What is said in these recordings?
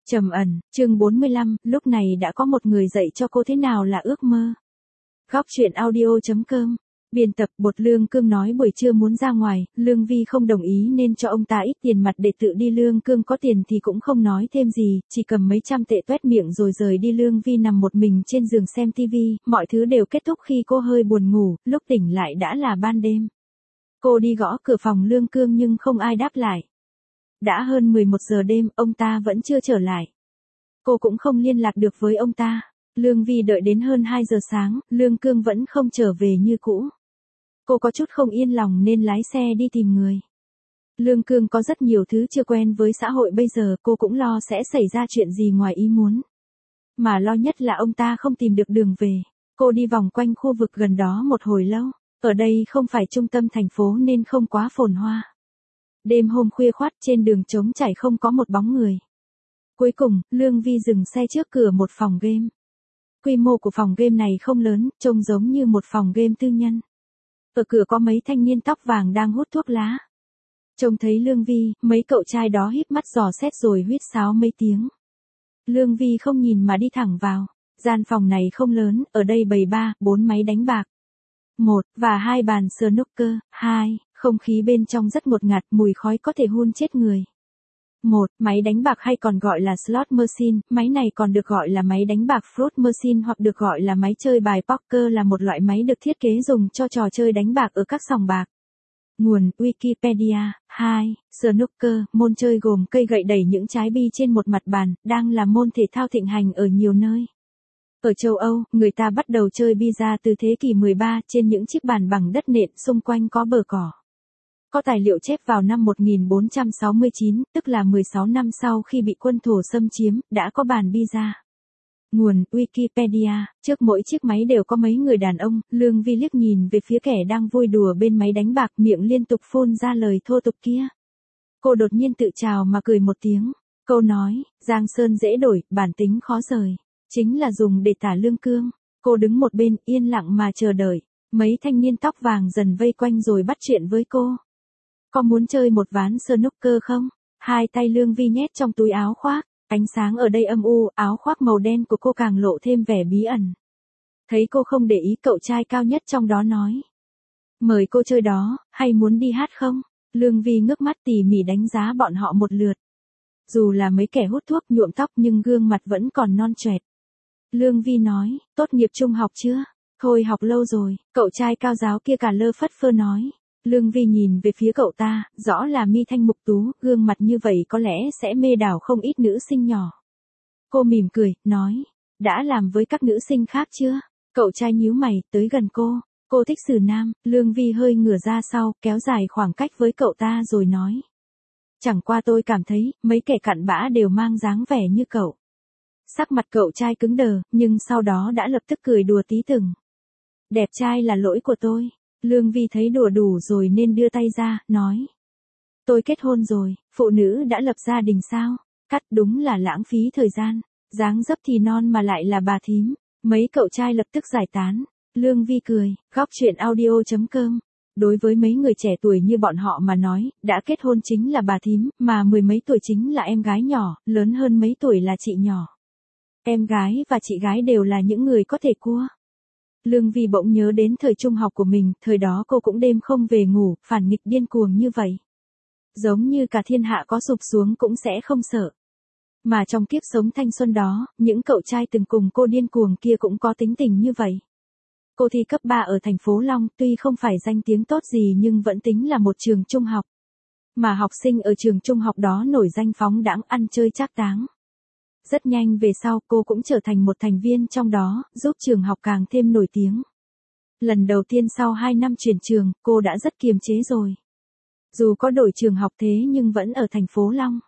Trầm ẩn, chương 45, lúc này đã có một người dạy cho cô thế nào là ước mơ. Góc truyện audio.com. Biên tập Bột. Lương Cương nói buổi trưa muốn ra ngoài, Lương Vi không đồng ý nên cho ông ta ít tiền mặt để tự đi. Lương Cương có tiền thì cũng không nói thêm gì, chỉ cầm mấy trăm tệ tuét miệng rồi rời đi. Lương Vi nằm một mình trên giường xem tivi, mọi thứ đều kết thúc khi cô hơi buồn ngủ, lúc tỉnh lại đã là ban đêm. Cô đi gõ cửa phòng Lương Cương nhưng không ai đáp lại. Đã hơn 11 giờ đêm, ông ta vẫn chưa trở lại. Cô cũng không liên lạc được với ông ta. Lương Vi đợi đến hơn 2 giờ sáng, Lương Cương vẫn không trở về như cũ. Cô có chút không yên lòng nên lái xe đi tìm người. Lương Cương có rất nhiều thứ chưa quen với xã hội bây giờ, cô cũng lo sẽ xảy ra chuyện gì ngoài ý muốn. Mà lo nhất là ông ta không tìm được đường về. Cô đi vòng quanh khu vực gần đó một hồi lâu. Ở đây không phải trung tâm thành phố nên không quá phồn hoa. Đêm hôm khuya khoắt trên đường trống trải không có một bóng người. Cuối cùng, Lương Vi dừng xe trước cửa một phòng game. Quy mô của phòng game này không lớn, trông giống như một phòng game tư nhân. Ở cửa có mấy thanh niên tóc vàng đang hút thuốc lá. Trông thấy Lương Vi, mấy cậu trai đó híp mắt dò xét rồi huýt sáo mấy tiếng. Lương Vi không nhìn mà đi thẳng vào. Gian phòng này không lớn, ở đây bày 4 máy đánh bạc. 1 và 2 bàn snooker. 2. Không khí bên trong rất ngột ngạt, mùi khói có thể hun chết người. 1. Máy đánh bạc hay còn gọi là slot machine, máy này còn được gọi là máy đánh bạc fruit machine hoặc được gọi là máy chơi bài poker, là một loại máy được thiết kế dùng cho trò chơi đánh bạc ở các sòng bạc. Nguồn Wikipedia. 2. Snooker, môn chơi gồm cây gậy đẩy những trái bi trên một mặt bàn, đang là môn thể thao thịnh hành ở nhiều nơi. Ở châu Âu, người ta bắt đầu chơi bi-a từ thế kỷ 13 trên những chiếc bàn bằng đất nện, xung quanh có bờ cỏ. Có tài liệu chép vào năm 1469, tức là 16 năm sau khi bị quân thổ xâm chiếm, đã có bàn bi-a. Nguồn Wikipedia. Trước mỗi chiếc máy đều có mấy người đàn ông. Lương Vi liếc nhìn về phía kẻ đang vui đùa bên máy đánh bạc, miệng liên tục phun ra lời thô tục kia. Cô đột nhiên tự chào mà cười một tiếng. Câu nói, Giang Sơn dễ đổi, bản tính khó rời, chính là dùng để tả Lương Cương. Cô đứng một bên, yên lặng mà chờ đợi. Mấy thanh niên tóc vàng dần vây quanh rồi bắt chuyện với cô. Có muốn chơi một ván snooker không? Hai tay Lương Vi nhét trong túi áo khoác. Ánh sáng ở đây âm u, áo khoác màu đen của cô càng lộ thêm vẻ bí ẩn. Thấy cô không để ý, cậu trai cao nhất trong đó nói. Mời cô chơi đó, hay muốn đi hát không? Lương Vi ngước mắt tỉ mỉ đánh giá bọn họ một lượt. Dù là mấy kẻ hút thuốc nhuộm tóc nhưng gương mặt vẫn còn non choẹt. Lương Vi nói, tốt nghiệp trung học chưa? Thôi học lâu rồi, cậu trai cao giáo kia cả lơ phất phơ nói. Lương Vi nhìn về phía cậu ta, rõ là mi thanh mục tú, gương mặt như vậy có lẽ sẽ mê đảo không ít nữ sinh nhỏ. Cô mỉm cười, nói, đã làm với các nữ sinh khác chưa? Cậu trai nhíu mày, tới gần cô. Cô thích xử nam. Lương Vi hơi ngửa ra sau, kéo dài khoảng cách với cậu ta rồi nói. Chẳng qua tôi cảm thấy, mấy kẻ cặn bã đều mang dáng vẻ như cậu. Sắc mặt cậu trai cứng đờ, nhưng sau đó đã lập tức cười đùa tí từng. Đẹp trai là lỗi của tôi. Lương Vi thấy đùa đủ rồi nên đưa tay ra, nói. Tôi kết hôn rồi, phụ nữ đã lập gia đình sao? Cắt, đúng là lãng phí thời gian. Dáng dấp thì non mà lại là bà thím. Mấy cậu trai lập tức giải tán. Lương Vi cười, góc truyện audio.com. Đối với mấy người trẻ tuổi như bọn họ mà nói, đã kết hôn chính là bà thím, mà 10 mấy tuổi chính là em gái nhỏ, lớn hơn mấy tuổi là chị nhỏ. Em gái và chị gái đều là những người có thể cua. Lương Vi bỗng nhớ đến thời trung học của mình, thời đó cô cũng đêm không về ngủ, phản nghịch điên cuồng như vậy. Giống như cả thiên hạ có sụp xuống cũng sẽ không sợ. Mà trong kiếp sống thanh xuân đó, những cậu trai từng cùng cô điên cuồng kia cũng có tính tình như vậy. Cô thi cấp 3 ở thành phố Long, tuy không phải danh tiếng tốt gì nhưng vẫn tính là một trường trung học. Mà học sinh ở trường trung học đó nổi danh phóng đãng, ăn chơi trác táng. Rất nhanh về sau cô cũng trở thành một thành viên trong đó, giúp trường học càng thêm nổi tiếng. Lần đầu tiên sau 2 năm chuyển trường, cô đã rất kiềm chế rồi. Dù có đổi trường học thế nhưng vẫn ở thành phố Long.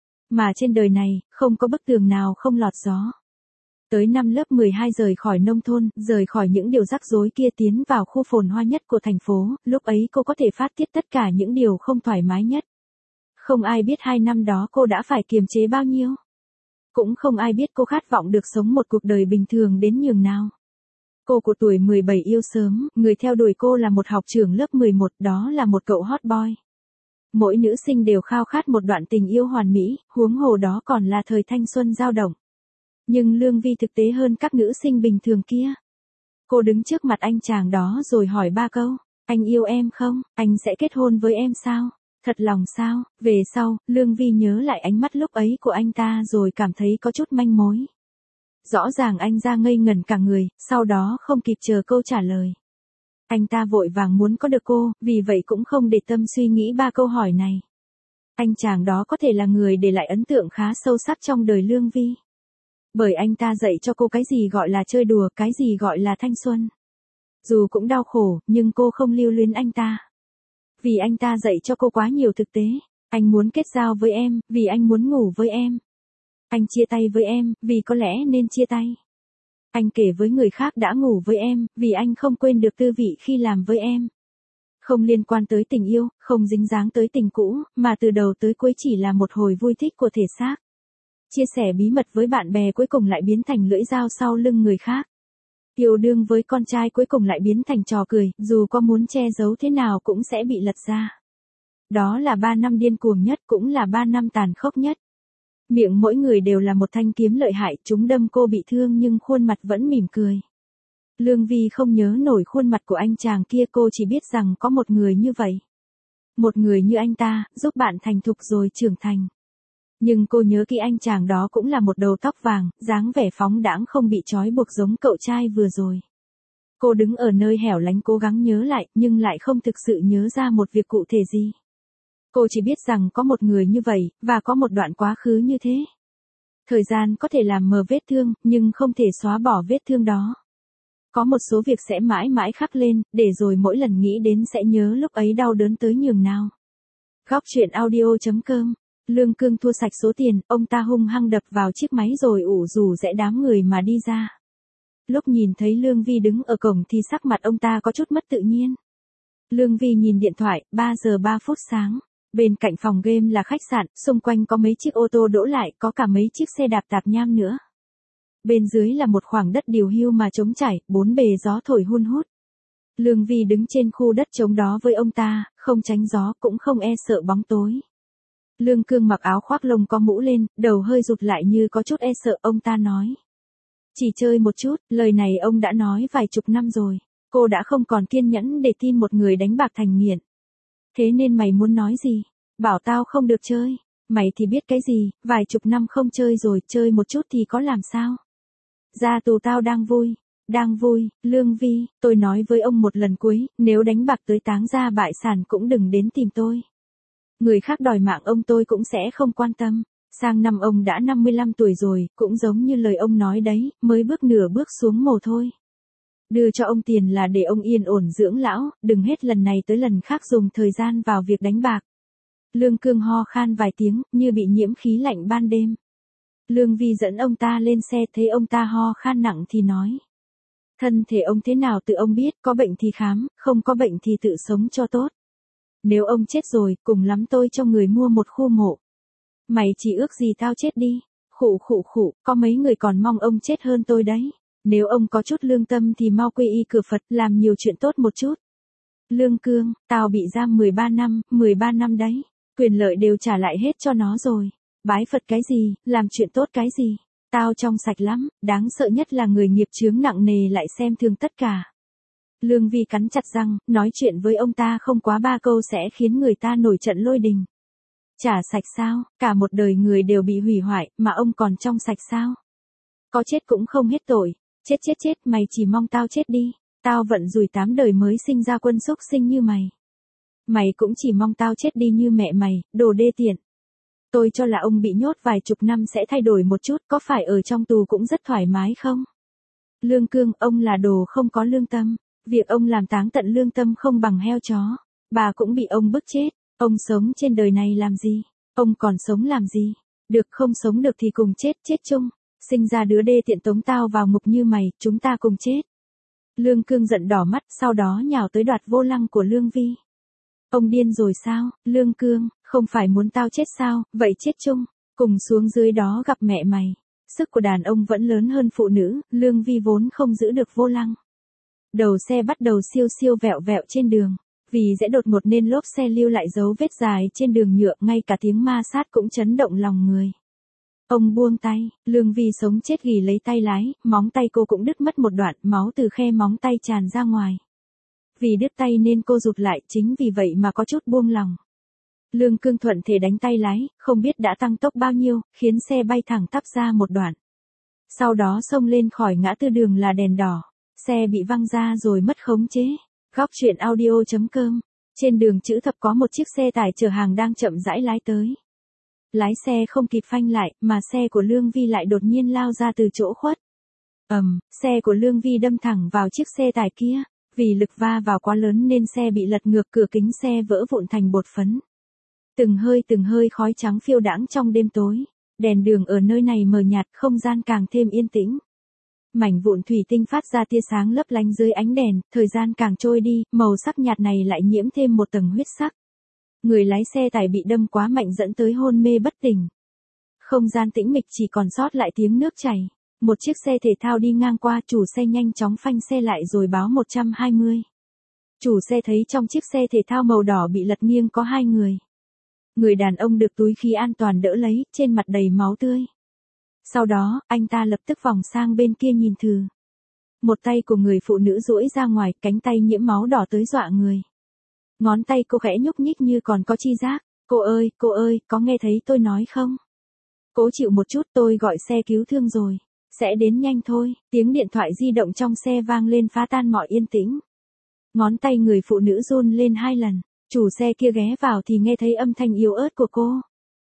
Mà trên đời này, không có bức tường nào không lọt gió. Tới năm lớp 12 rời khỏi nông thôn, rời khỏi những điều rắc rối kia tiến vào khu phồn hoa nhất của thành phố, lúc ấy cô có thể phát tiết tất cả những điều không thoải mái nhất. Không ai biết 2 năm đó cô đã phải kiềm chế bao nhiêu. Cũng không ai biết cô khát vọng được sống một cuộc đời bình thường đến nhường nào. Cô của tuổi 17 yêu sớm, người theo đuổi cô là một học trưởng lớp 11, đó là một cậu hot boy. Mỗi nữ sinh đều khao khát một đoạn tình yêu hoàn mỹ, huống hồ đó còn là thời thanh xuân dao động. Nhưng Lương Vi thực tế hơn các nữ sinh bình thường kia. Cô đứng trước mặt anh chàng đó rồi hỏi 3 câu. Anh yêu em không? Anh sẽ kết hôn với em sao? Thật lòng sao? Về sau, Lương Vi nhớ lại ánh mắt lúc ấy của anh ta rồi cảm thấy có chút manh mối. Rõ ràng anh ra ngây ngẩn cả người, sau đó không kịp chờ câu trả lời. Anh ta vội vàng muốn có được cô, vì vậy cũng không để tâm suy nghĩ 3 câu hỏi này. Anh chàng đó có thể là người để lại ấn tượng khá sâu sắc trong đời Lương Vi. Bởi anh ta dạy cho cô cái gì gọi là chơi đùa, cái gì gọi là thanh xuân. Dù cũng đau khổ, nhưng cô không lưu luyến anh ta. Vì anh ta dạy cho cô quá nhiều thực tế. Anh muốn kết giao với em, vì anh muốn ngủ với em. Anh chia tay với em, vì có lẽ nên chia tay. Anh kể với người khác đã ngủ với em, vì anh không quên được tư vị khi làm với em. Không liên quan tới tình yêu, không dính dáng tới tình cũ, mà từ đầu tới cuối chỉ là một hồi vui thích của thể xác. Chia sẻ bí mật với bạn bè cuối cùng lại biến thành lưỡi dao sau lưng người khác. Yêu đương với con trai cuối cùng lại biến thành trò cười, dù có muốn che giấu thế nào cũng sẽ bị lật ra. Đó là 3 năm điên cuồng nhất, cũng là 3 năm tàn khốc nhất. Miệng mỗi người đều là một thanh kiếm lợi hại, chúng đâm cô bị thương nhưng khuôn mặt vẫn mỉm cười. Lương Vi không nhớ nổi khuôn mặt của anh chàng kia, cô chỉ biết rằng có một người như vậy. Một người như anh ta, giúp bạn thành thục rồi trưởng thành. Nhưng cô nhớ kỹ anh chàng đó cũng là một đầu tóc vàng, dáng vẻ phóng đãng không bị trói buộc giống cậu trai vừa rồi. Cô đứng ở nơi hẻo lánh cố gắng nhớ lại, nhưng lại không thực sự nhớ ra một việc cụ thể gì. Cô chỉ biết rằng có một người như vậy, và có một đoạn quá khứ như thế. Thời gian có thể làm mờ vết thương, nhưng không thể xóa bỏ vết thương đó. Có một số việc sẽ mãi mãi khắc lên, để rồi mỗi lần nghĩ đến sẽ nhớ lúc ấy đau đớn tới nhường nào. Góc truyện audio.com. Lương Cương thua sạch số tiền, ông ta hung hăng đập vào chiếc máy rồi ủ rủ rẽ đám người mà đi ra. Lúc nhìn thấy Lương Vi đứng ở cổng thì sắc mặt ông ta có chút mất tự nhiên. Lương Vi nhìn điện thoại, 3 giờ 3 phút sáng. Bên cạnh phòng game là khách sạn, xung quanh có mấy chiếc ô tô đỗ lại, có cả mấy chiếc xe đạp tạp nham nữa. Bên dưới là một khoảng đất điều hưu mà trống trải, bốn bề gió thổi hun hút. Lương Vi đứng trên khu đất trống đó với ông ta, không tránh gió cũng không e sợ bóng tối. Lương Cương mặc áo khoác lông có mũ lên, đầu hơi rụt lại như có chút e sợ, ông ta nói. Chỉ chơi một chút, lời này ông đã nói vài chục năm rồi. Cô đã không còn kiên nhẫn để tin một người đánh bạc thành nghiện. Thế nên mày muốn nói gì? Bảo tao không được chơi. Mày thì biết cái gì, vài chục năm không chơi rồi, chơi một chút thì có làm sao? Ra tù tao đang vui. Đang vui, Lương Vi, tôi nói với ông một lần cuối, nếu đánh bạc tới táng ra bại sản cũng đừng đến tìm tôi. Người khác đòi mạng ông tôi cũng sẽ không quan tâm. Sang năm ông đã 55 tuổi rồi, cũng giống như lời ông nói đấy, mới bước nửa bước xuống mồ thôi. Đưa cho ông tiền là để ông yên ổn dưỡng lão, đừng hết lần này tới lần khác dùng thời gian vào việc đánh bạc. Lương Cương ho khan vài tiếng, như bị nhiễm khí lạnh ban đêm. Lương Vi dẫn ông ta lên xe, thấy ông ta ho khan nặng thì nói. Thân thể ông thế nào tự ông biết, có bệnh thì khám, không có bệnh thì tự sống cho tốt. Nếu ông chết rồi, cùng lắm tôi cho người mua một khu mộ. Mày chỉ ước gì tao chết đi. Khụ khụ khụ, có mấy người còn mong ông chết hơn tôi đấy. Nếu ông có chút lương tâm thì mau quy y cửa Phật, làm nhiều chuyện tốt một chút. Lương Cương, tao bị giam 13 năm đấy. Quyền lợi đều trả lại hết cho nó rồi. Bái Phật cái gì, làm chuyện tốt cái gì. Tao trong sạch lắm, đáng sợ nhất là người nghiệp chướng nặng nề lại xem thường tất cả. Lương Vi cắn chặt răng, nói chuyện với ông ta không quá 3 câu sẽ khiến người ta nổi trận lôi đình. Trả sạch sao, cả một đời người đều bị hủy hoại, mà ông còn trong sạch sao? Có chết cũng không hết tội, chết, mày chỉ mong tao chết đi. Tao vận rủi 8 đời mới sinh ra quân xúc sinh như mày. Mày cũng chỉ mong tao chết đi như mẹ mày, đồ đê tiện. Tôi cho là ông bị nhốt vài chục năm sẽ thay đổi một chút, có phải ở trong tù cũng rất thoải mái không? Lương Cương, ông là đồ không có lương tâm. Việc ông làm táng tận lương tâm không bằng heo chó. Bà cũng bị ông bức chết. Ông sống trên đời này làm gì? Ông còn sống làm gì? Được không sống được thì cùng chết chung. Sinh ra đứa đê tiện tống tao vào ngục như mày, chúng ta cùng chết. Lương Cương giận đỏ mắt, sau đó nhào tới đoạt vô lăng của Lương Vi. Ông điên rồi sao, Lương Cương, không phải muốn tao chết sao, vậy chết chung, cùng xuống dưới đó gặp mẹ mày. Sức của đàn ông vẫn lớn hơn phụ nữ, Lương Vi vốn không giữ được vô lăng. Đầu xe bắt đầu siêu vẹo trên đường. Vì dễ đột ngột nên lốp xe lưu lại dấu vết dài trên đường nhựa, ngay cả tiếng ma sát cũng chấn động lòng người. Ông buông tay, Lương Vi sống chết ghì lấy tay lái, móng tay cô cũng đứt mất một đoạn, máu từ khe móng tay tràn ra ngoài. Vì đứt tay nên cô rụt lại, chính vì vậy mà có chút buông lòng. Lương Cương thuận thể đánh tay lái, không biết đã tăng tốc bao nhiêu, khiến xe bay thẳng tắp ra một đoạn. Sau đó xông lên khỏi ngã tư đường là đèn đỏ, xe bị văng ra rồi mất khống chế. Góc truyện audio.com. Trên đường chữ thập có một chiếc xe tải chở hàng đang chậm rãi lái tới. Lái xe không kịp phanh lại, mà xe của Lương Vi lại đột nhiên lao ra từ chỗ khuất. Xe của Lương Vi đâm thẳng vào chiếc xe tải kia. Vì lực va vào quá lớn nên xe bị lật ngược, cửa kính xe vỡ vụn thành bột phấn. Từng hơi khói trắng phiêu đãng trong đêm tối. Đèn đường ở nơi này mờ nhạt, không gian càng thêm yên tĩnh. Mảnh vụn thủy tinh phát ra tia sáng lấp lánh dưới ánh đèn, thời gian càng trôi đi, màu sắc nhạt này lại nhiễm thêm một tầng huyết sắc. Người lái xe tải bị đâm quá mạnh dẫn tới hôn mê bất tỉnh. Không gian tĩnh mịch chỉ còn sót lại tiếng nước chảy. Một chiếc xe thể thao đi ngang qua, chủ xe nhanh chóng phanh xe lại rồi báo 120. Chủ xe thấy trong chiếc xe thể thao màu đỏ bị lật nghiêng có 2 người. Người đàn ông được túi khí an toàn đỡ lấy, trên mặt đầy máu tươi. Sau đó, anh ta lập tức vòng sang bên kia nhìn thử. Một tay của người phụ nữ duỗi ra ngoài, cánh tay nhiễm máu đỏ tới dọa người. Ngón tay cô khẽ nhúc nhích như còn có chi giác. Cô ơi, có nghe thấy tôi nói không? Cố chịu một chút, tôi gọi xe cứu thương rồi. Sẽ đến nhanh thôi. Tiếng điện thoại di động trong xe vang lên phá tan mọi yên tĩnh. Ngón tay người phụ nữ run lên 2 lần. Chủ xe kia ghé vào thì nghe thấy âm thanh yếu ớt của cô.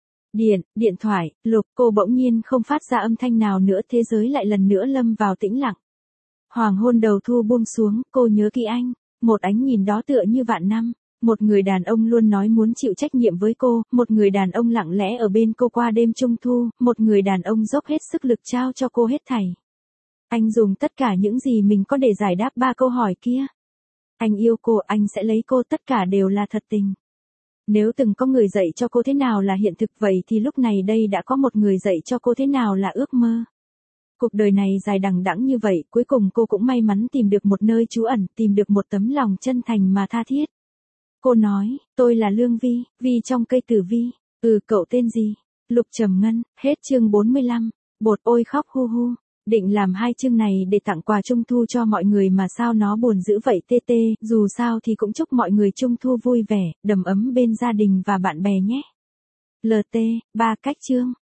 Điện thoại, Lục, cô bỗng nhiên không phát ra âm thanh nào nữa, thế giới lại lần nữa lâm vào tĩnh lặng. Hoàng hôn đầu thu buông xuống, cô nhớ kỹ anh, một ánh nhìn đó tựa như vạn năm, một người đàn ông luôn nói muốn chịu trách nhiệm với cô, một người đàn ông lặng lẽ ở bên cô qua đêm trung thu, một người đàn ông dốc hết sức lực trao cho cô hết thảy. Anh dùng tất cả những gì mình có để giải đáp 3 câu hỏi kia. Anh yêu cô, anh sẽ lấy cô, tất cả đều là thật tình. Nếu từng có người dạy cho cô thế nào là hiện thực, vậy thì lúc này đây đã có một người dạy cho cô thế nào là ước mơ. Cuộc đời này dài đằng đẵng như vậy, cuối cùng cô cũng may mắn tìm được một nơi trú ẩn, tìm được một tấm lòng chân thành mà tha thiết. Cô nói, tôi là Lương Vi, Vi trong cây tử vi. Cậu tên gì? Lục Trầm Ngân. Hết chương 45. Bột ôi khóc hu hu. Định làm 2 chương này để tặng quà trung thu cho mọi người mà sao nó buồn dữ vậy TT, dù sao thì cũng chúc mọi người trung thu vui vẻ, đầm ấm bên gia đình và bạn bè nhé. LT, 3 cách chương.